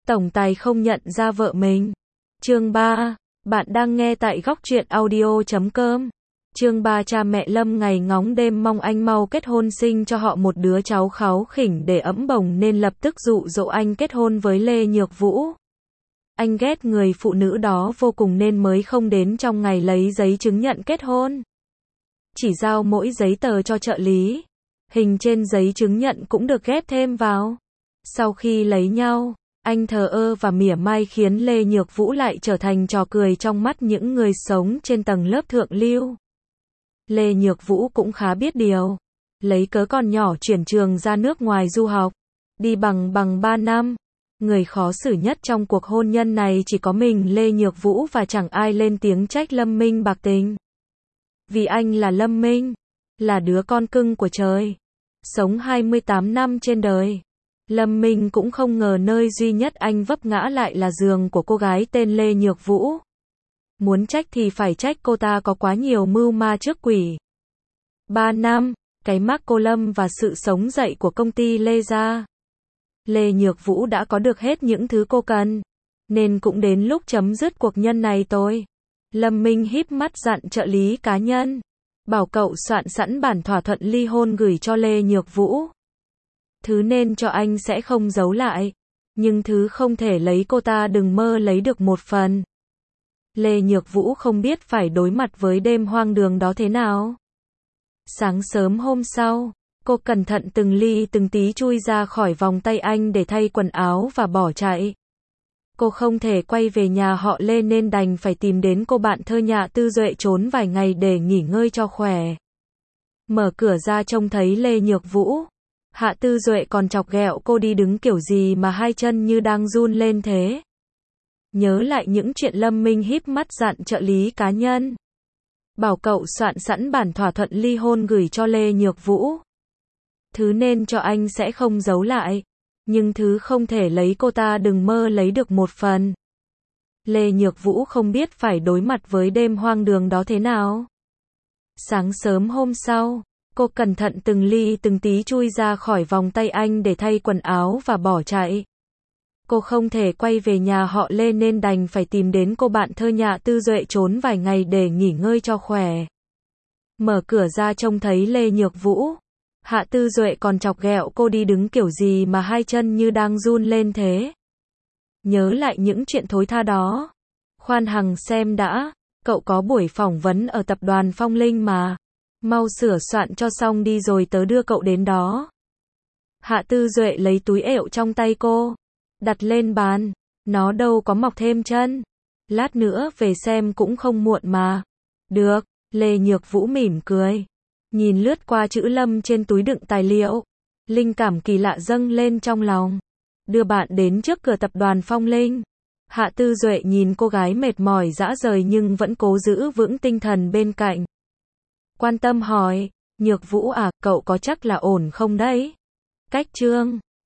Tổng tài không nhận ra vợ mình. Chương 3. Bạn đang nghe tại góc truyện audio.com. Chương 3. Cha mẹ Lâm ngày ngóng đêm mong anh mau kết hôn sinh cho họ một đứa cháu kháu khỉnh để ẵm bồng nên lập tức dụ dỗ anh kết hôn với Lê Nhược Vũ. Anh ghét người phụ nữ đó vô cùng nên mới không đến trong ngày lấy giấy chứng nhận kết hôn. Chỉ giao mỗi giấy tờ cho trợ lý. Hình trên giấy chứng nhận cũng được ghép thêm vào. Sau khi lấy nhau, anh thờ ơ và mỉa mai khiến Lê Nhược Vũ lại trở thành trò cười trong mắt những người sống trên tầng lớp thượng lưu. Lê Nhược Vũ cũng khá biết điều. Lấy cớ con nhỏ chuyển trường ra nước ngoài du học. Đi bằng 3 năm. Người khó xử nhất trong cuộc hôn nhân này chỉ có mình Lê Nhược Vũ và chẳng ai lên tiếng trách Lâm Minh bạc tình. Vì anh là Lâm Minh, là đứa con cưng của trời. Sống 28 năm trên đời. Lâm Minh cũng không ngờ nơi duy nhất anh vấp ngã lại là giường của cô gái tên Lê Nhược Vũ. Muốn trách thì phải trách cô ta có quá nhiều mưu ma trước quỷ. 3 năm, cái mác cô Lâm và sự sống dậy của công ty Lê gia. Lê Nhược Vũ đã có được hết những thứ cô cần, nên cũng đến lúc chấm dứt cuộc nhân này tôi. Lâm Minh híp mắt dặn trợ lý cá nhân, bảo cậu soạn sẵn bản thỏa thuận ly hôn gửi cho Lê Nhược Vũ. Thứ nên cho anh sẽ không giấu lại, nhưng thứ không thể lấy cô ta đừng mơ lấy được một phần. Lê Nhược Vũ không biết phải đối mặt với đêm hoang đường đó thế nào. Sáng sớm hôm sau, cô cẩn thận từng ly từng tí chui ra khỏi vòng tay anh để thay quần áo và bỏ chạy. Cô không thể quay về nhà họ Lê nên đành phải tìm đến cô bạn thơ nhà Tư Duệ trốn vài ngày để nghỉ ngơi cho khỏe. Mở cửa ra trông thấy Lê Nhược Vũ. Hạ Tư Duệ còn chọc ghẹo cô đi đứng kiểu gì mà hai chân như đang run lên thế. Nhớ lại những chuyện Lâm Minh híp mắt dặn trợ lý cá nhân, bảo cậu soạn sẵn bản thỏa thuận ly hôn gửi cho Lê Nhược Vũ. Thứ nên cho anh sẽ không giấu lại, nhưng thứ không thể lấy cô ta đừng mơ lấy được một phần. Lê Nhược Vũ không biết phải đối mặt với đêm hoang đường đó thế nào. Sáng sớm hôm sau, cô cẩn thận từng ly từng tí chui ra khỏi vòng tay anh để thay quần áo và bỏ chạy. Cô không thể quay về nhà họ Lê nên đành phải tìm đến cô bạn thơ nhà Tư Duệ trốn vài ngày để nghỉ ngơi cho khỏe. Mở cửa ra trông thấy Lê Nhược Vũ. Hạ Tư Duệ còn chọc ghẹo cô đi đứng kiểu gì mà hai chân như đang run lên thế. Nhớ lại những chuyện thối tha đó. Khoan hằng xem đã, cậu có buổi phỏng vấn ở tập đoàn Phong Linh mà. Mau sửa soạn cho xong đi rồi tớ đưa cậu đến đó. Hạ Tư Duệ lấy túi ẻo trong tay cô, đặt lên bàn. Nó đâu có mọc thêm chân. Lát nữa về xem cũng không muộn mà. Được, Lê Nhược Vũ mỉm cười. Nhìn lướt qua chữ Lâm trên túi đựng tài liệu. Linh cảm kỳ lạ dâng lên trong lòng. Đưa bạn đến trước cửa tập đoàn Phong Linh. Hạ Tư Duệ nhìn cô gái mệt mỏi rã rời nhưng vẫn cố giữ vững tinh thần bên cạnh. Quan tâm hỏi, Nhược Vũ à, cậu có chắc là ổn không đấy? Cách chương